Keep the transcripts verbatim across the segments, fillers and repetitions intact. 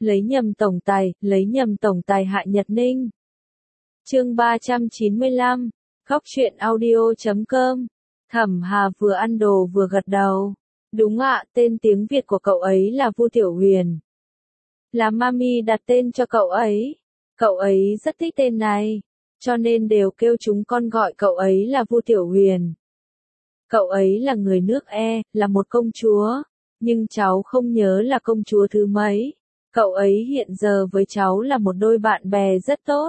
lấy nhầm tổng tài, lấy nhầm tổng tài Hạ Nhật Ninh. Chương ba trăm chín mươi lăm, Góc truyện audio chấm com. Thẩm Hà vừa ăn đồ vừa gật đầu. Đúng ạ, tên tiếng Việt của cậu ấy là Vu Tiểu Huyền. Là Mami đặt tên cho cậu ấy. Cậu ấy rất thích tên này, cho nên đều kêu chúng con gọi cậu ấy là Vu Tiểu Huyền. Cậu ấy là người nước E, là một công chúa, nhưng cháu không nhớ là công chúa thứ mấy. Cậu ấy hiện giờ với cháu là một đôi bạn bè rất tốt.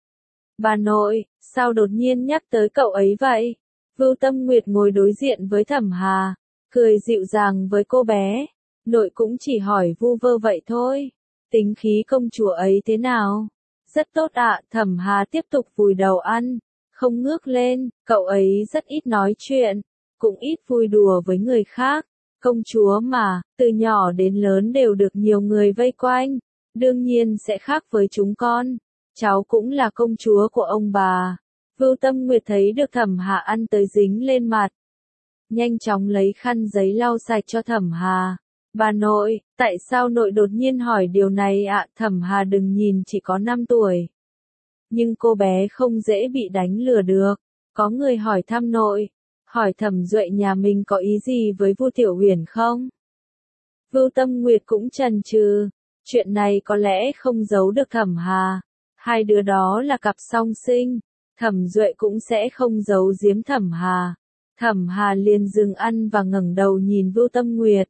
Bà nội, sao đột nhiên nhắc tới cậu ấy vậy? Vưu Tâm Nguyệt ngồi đối diện với Thẩm Hà, cười dịu dàng với cô bé. Nội cũng chỉ hỏi vu vơ vậy thôi. Tính khí công chúa ấy thế nào? Rất tốt ạ, Thẩm Hà tiếp tục vùi đầu ăn, không ngước lên. Cậu ấy rất ít nói chuyện, cũng ít vui đùa với người khác. Công chúa mà, từ nhỏ đến lớn đều được nhiều người vây quanh, đương nhiên sẽ khác với chúng con. Cháu cũng là công chúa của ông bà. Vưu Tâm Nguyệt thấy được Thẩm Hà ăn tới dính lên mặt, nhanh chóng lấy khăn giấy lau sạch cho Thẩm Hà. Bà nội, tại sao nội đột nhiên hỏi điều này ạ? Thẩm Hà đừng nhìn chỉ có năm tuổi, nhưng cô bé không dễ bị đánh lừa được. Có người hỏi thăm nội, hỏi Thẩm Duệ nhà mình có ý gì với Vu Tiểu Huyền không? Vưu Tâm Nguyệt cũng chần chừ, chuyện này có lẽ không giấu được Thẩm Hà. Hai đứa đó là cặp song sinh, Thẩm Duệ cũng sẽ không giấu giếm Thẩm Hà. Thẩm Hà liền dừng ăn và ngẩng đầu nhìn Vưu Tâm Nguyệt.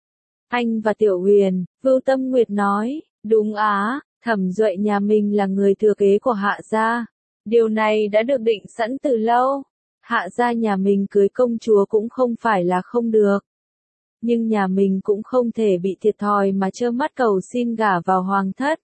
Anh và Tiểu Huyền, Vưu Tâm Nguyệt nói, đúng á, Thẩm Duệ nhà mình là người thừa kế của Hạ gia. Điều này đã được định sẵn từ lâu. Hạ gia nhà mình cưới công chúa cũng không phải là không được. Nhưng nhà mình cũng không thể bị thiệt thòi mà trơ mắt cầu xin gả vào hoàng thất.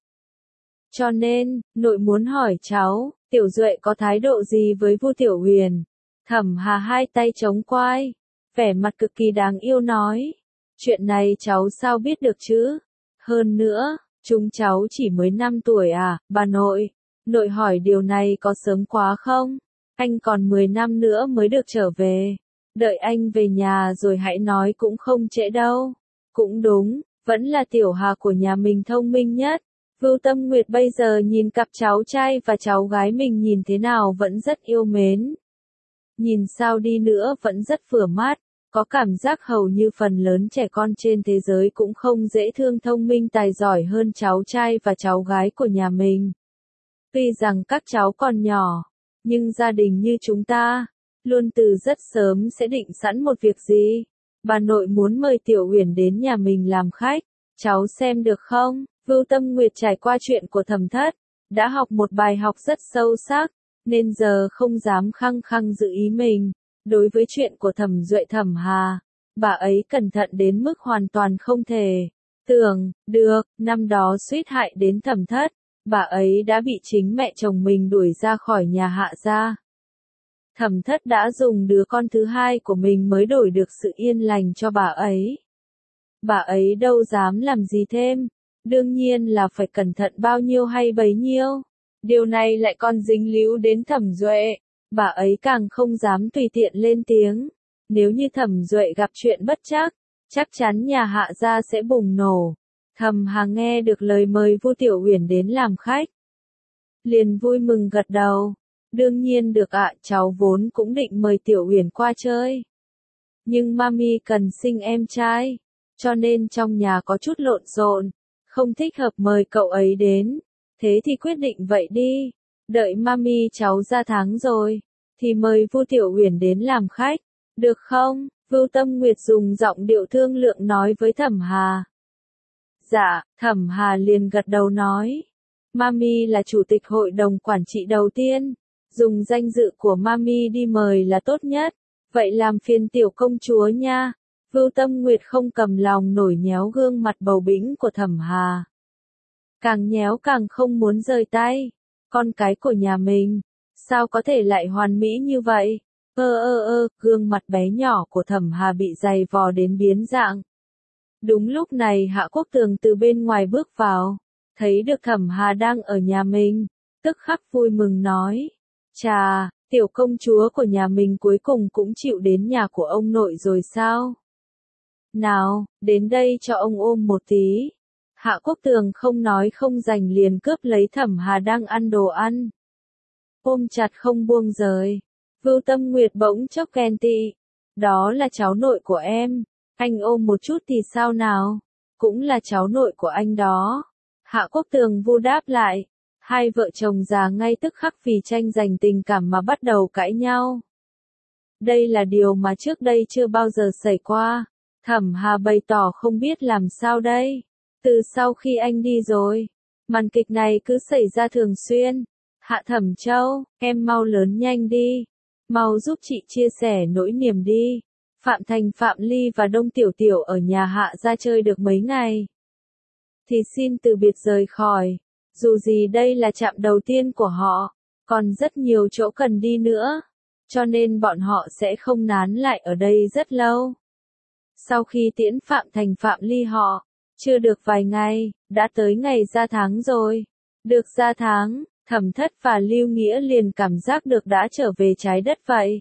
Cho nên, nội muốn hỏi cháu, Tiểu Duệ có thái độ gì với Vu Tiểu Huyền? Thẩm Hà hai tay chống quai, vẻ mặt cực kỳ đáng yêu nói. Chuyện này cháu sao biết được chứ? Hơn nữa, chúng cháu chỉ mới năm tuổi à, bà nội. Nội hỏi điều này có sớm quá không? Anh còn mười năm nữa mới được trở về. Đợi anh về nhà rồi hãy nói cũng không trễ đâu. Cũng đúng, vẫn là Tiểu Hà của nhà mình thông minh nhất. Vưu Tâm Nguyệt bây giờ nhìn cặp cháu trai và cháu gái mình nhìn thế nào vẫn rất yêu mến. Nhìn sao đi nữa vẫn rất vừa mắt, có cảm giác hầu như phần lớn trẻ con trên thế giới cũng không dễ thương thông minh tài giỏi hơn cháu trai và cháu gái của nhà mình. Tuy rằng các cháu còn nhỏ, nhưng gia đình như chúng ta, luôn từ rất sớm sẽ định sẵn một việc gì. Bà nội muốn mời Tiểu Huyền đến nhà mình làm khách, cháu xem được không? Vưu Tâm Nguyệt trải qua chuyện của Thẩm Thất, đã học một bài học rất sâu sắc, nên giờ không dám khăng khăng giữ ý mình. Đối với chuyện của Thẩm Duệ Thẩm Hà, bà ấy cẩn thận đến mức hoàn toàn không thể tưởng được. Năm đó suýt hại đến Thẩm Thất, bà ấy đã bị chính mẹ chồng mình đuổi ra khỏi nhà Hạ gia. Thẩm Thất đã dùng đứa con thứ hai của mình mới đổi được sự yên lành cho bà ấy. Bà ấy đâu dám làm gì thêm, đương nhiên là phải cẩn thận bao nhiêu hay bấy nhiêu. Điều này lại còn dính líu đến Thẩm Duệ, bà ấy càng không dám tùy tiện lên tiếng. Nếu như Thẩm Duệ gặp chuyện bất trắc, chắc chắn nhà Hạ gia sẽ bùng nổ. Thẩm Hà nghe được lời mời Vu Tiểu Huyền đến làm khách, liền vui mừng gật đầu. Đương nhiên được ạ, cháu vốn cũng định mời Tiểu Huyền qua chơi. Nhưng Mami cần sinh em trai, cho nên trong nhà có chút lộn xộn, không thích hợp mời cậu ấy đến. Thế thì quyết định vậy đi, đợi Mami cháu ra tháng rồi, thì mời Vu Tiểu Huyền đến làm khách, được không? Vưu Tâm Nguyệt dùng giọng điệu thương lượng nói với Thẩm Hà. Dạ, Thẩm Hà liền gật đầu nói. Mami là chủ tịch hội đồng quản trị đầu tiên, dùng danh dự của Mami đi mời là tốt nhất, vậy làm phiền tiểu công chúa nha. Vưu Tâm Nguyệt không cầm lòng nổi nhéo gương mặt bầu bĩnh của Thẩm Hà. Càng nhéo càng không muốn rời tay. Con cái của nhà mình, sao có thể lại hoàn mỹ như vậy? Ơ ơ ơ, gương mặt bé nhỏ của Thẩm Hà bị dày vò đến biến dạng. Đúng lúc này Hạ Quốc Tường từ bên ngoài bước vào, thấy được Thẩm Hà đang ở nhà mình, tức khắc vui mừng nói. Chà, tiểu công chúa của nhà mình cuối cùng cũng chịu đến nhà của ông nội rồi sao? Nào, đến đây cho ông ôm một tí. Hạ Quốc Tường không nói không dành liền cướp lấy Thẩm Hà đang ăn đồ ăn. Ôm chặt không buông rời. Vưu Tâm Nguyệt bỗng chốc ghen tị. Đó là cháu nội của em. Anh ôm một chút thì sao nào? Cũng là cháu nội của anh đó. Hạ Quốc Tường vu đáp lại. Hai vợ chồng già ngay tức khắc vì tranh giành tình cảm mà bắt đầu cãi nhau. Đây là điều mà trước đây chưa bao giờ xảy qua. Thẩm Hà bày tỏ không biết làm sao đây. Từ sau khi anh đi rồi, màn kịch này cứ xảy ra thường xuyên. Hạ Thẩm Châu, em mau lớn nhanh đi. Mau giúp chị chia sẻ nỗi niềm đi. Phạm Thành Phạm Ly và Đông Tiểu Tiểu ở nhà Hạ ra chơi được mấy ngày. Thì xin từ biệt rời khỏi. Dù gì đây là trạm đầu tiên của họ, còn rất nhiều chỗ cần đi nữa. Cho nên bọn họ sẽ không nán lại ở đây rất lâu. Sau khi tiễn Phạm Thành Phạm Ly họ, chưa được vài ngày, đã tới ngày ra tháng rồi. Được ra tháng, Thẩm Thất và Lưu Nghĩa liền cảm giác được đã trở về trái đất vậy.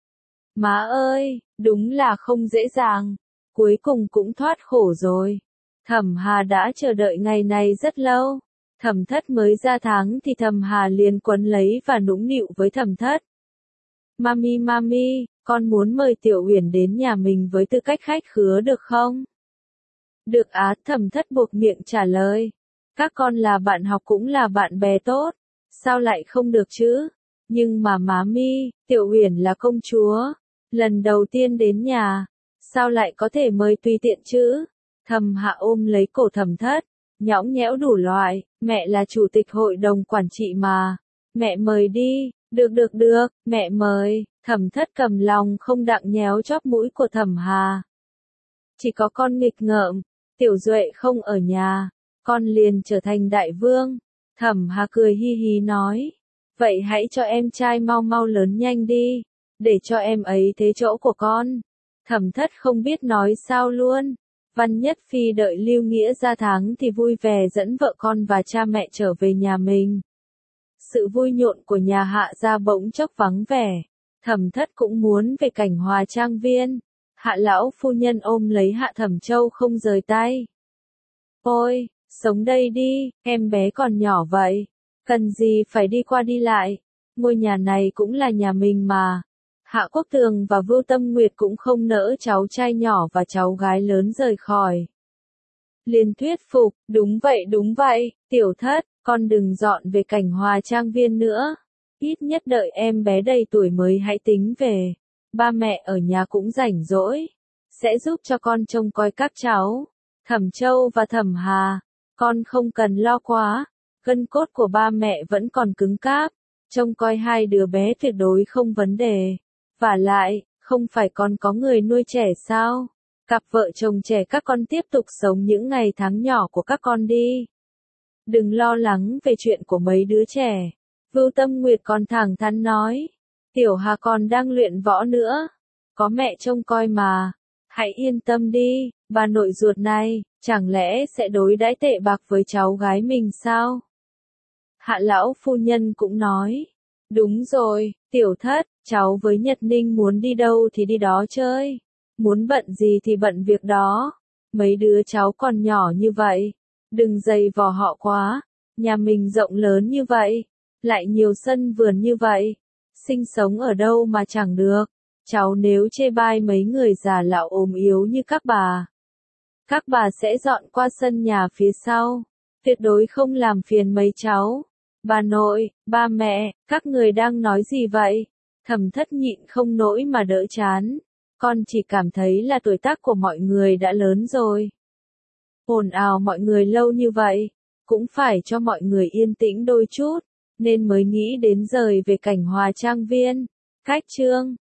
Má ơi, đúng là không dễ dàng. Cuối cùng cũng thoát khổ rồi. Thẩm Hà đã chờ đợi ngày này rất lâu. Thẩm Thất mới ra tháng thì Thẩm Hà liền quấn lấy và nũng nịu với Thẩm Thất. Mami mami, con muốn mời Tiểu Uyển đến nhà mình với tư cách khách khứa được không? Được á, Thẩm Thất buộc miệng trả lời. Các con là bạn học cũng là bạn bè tốt. Sao lại không được chứ? Nhưng mà má mi, Tiểu Uyển là công chúa. Lần đầu tiên đến nhà. Sao lại có thể mời tùy tiện chứ? Thẩm Hạ ôm lấy cổ Thẩm Thất. Nhõng nhẽo đủ loại. Mẹ là chủ tịch hội đồng quản trị mà. Mẹ mời đi. Được được được, mẹ mời. Thẩm Thất cầm lòng không đặng nhéo chóp mũi của Thẩm Hà. Chỉ có con nghịch ngợm. Tiểu Duệ không ở nhà. Con liền trở thành đại vương. Thẩm Hà cười hi hi nói. Vậy hãy cho em trai mau mau lớn nhanh đi. Để cho em ấy thế chỗ của con. Thẩm Thất không biết nói sao luôn. Văn Nhất Phi đợi Lưu Nghĩa ra tháng thì vui vẻ dẫn vợ con và cha mẹ trở về nhà mình. Sự vui nhộn của nhà Hạ gia bỗng chốc vắng vẻ. Thẩm Thất cũng muốn về Cảnh Hòa trang viên. Hạ lão phu nhân ôm lấy Hạ Thẩm Châu không rời tay. Ôi, sống đây đi, em bé còn nhỏ vậy. Cần gì phải đi qua đi lại. Ngôi nhà này cũng là nhà mình mà. Hạ Quốc Tường và Vưu Tâm Nguyệt cũng không nỡ cháu trai nhỏ và cháu gái lớn rời khỏi. Liền thuyết phục, đúng vậy đúng vậy, Tiểu Thất, con đừng dọn về Cảnh Hòa trang viên nữa. Ít nhất đợi em bé đầy tuổi mới hãy tính về. Ba mẹ ở nhà cũng rảnh rỗi. Sẽ giúp cho con trông coi các cháu. Thẩm Châu và Thẩm Hà. Con không cần lo quá. Gân cốt của ba mẹ vẫn còn cứng cáp. Trông coi hai đứa bé tuyệt đối không vấn đề. Vả lại, không phải con có người nuôi trẻ sao? Cặp vợ chồng trẻ các con tiếp tục sống những ngày tháng nhỏ của các con đi. Đừng lo lắng về chuyện của mấy đứa trẻ. Vưu Tâm Nguyệt còn thẳng thắn nói. Tiểu Hà còn đang luyện võ nữa. Có mẹ trông coi mà. Hãy yên tâm đi, bà nội ruột này, chẳng lẽ sẽ đối đãi tệ bạc với cháu gái mình sao? Hạ lão phu nhân cũng nói. Đúng rồi, Tiểu Thất, cháu với Nhật Ninh muốn đi đâu thì đi đó chơi. Muốn bận gì thì bận việc đó. Mấy đứa cháu còn nhỏ như vậy. Đừng dày vò họ quá. Nhà mình rộng lớn như vậy. Lại nhiều sân vườn như vậy. Sinh sống ở đâu mà chẳng được. Cháu nếu chê bai mấy người già lão ốm yếu như các bà. Các bà sẽ dọn qua sân nhà phía sau. Tuyệt đối không làm phiền mấy cháu. Bà nội, ba mẹ, các người đang nói gì vậy? Thẩm Thất nhịn không nổi mà đỡ chán. Con chỉ cảm thấy là tuổi tác của mọi người đã lớn rồi. Ồn ào mọi người lâu như vậy. Cũng phải cho mọi người yên tĩnh đôi chút. Nên mới nghĩ đến rời về Cảnh Hòa trang viên. Cách chương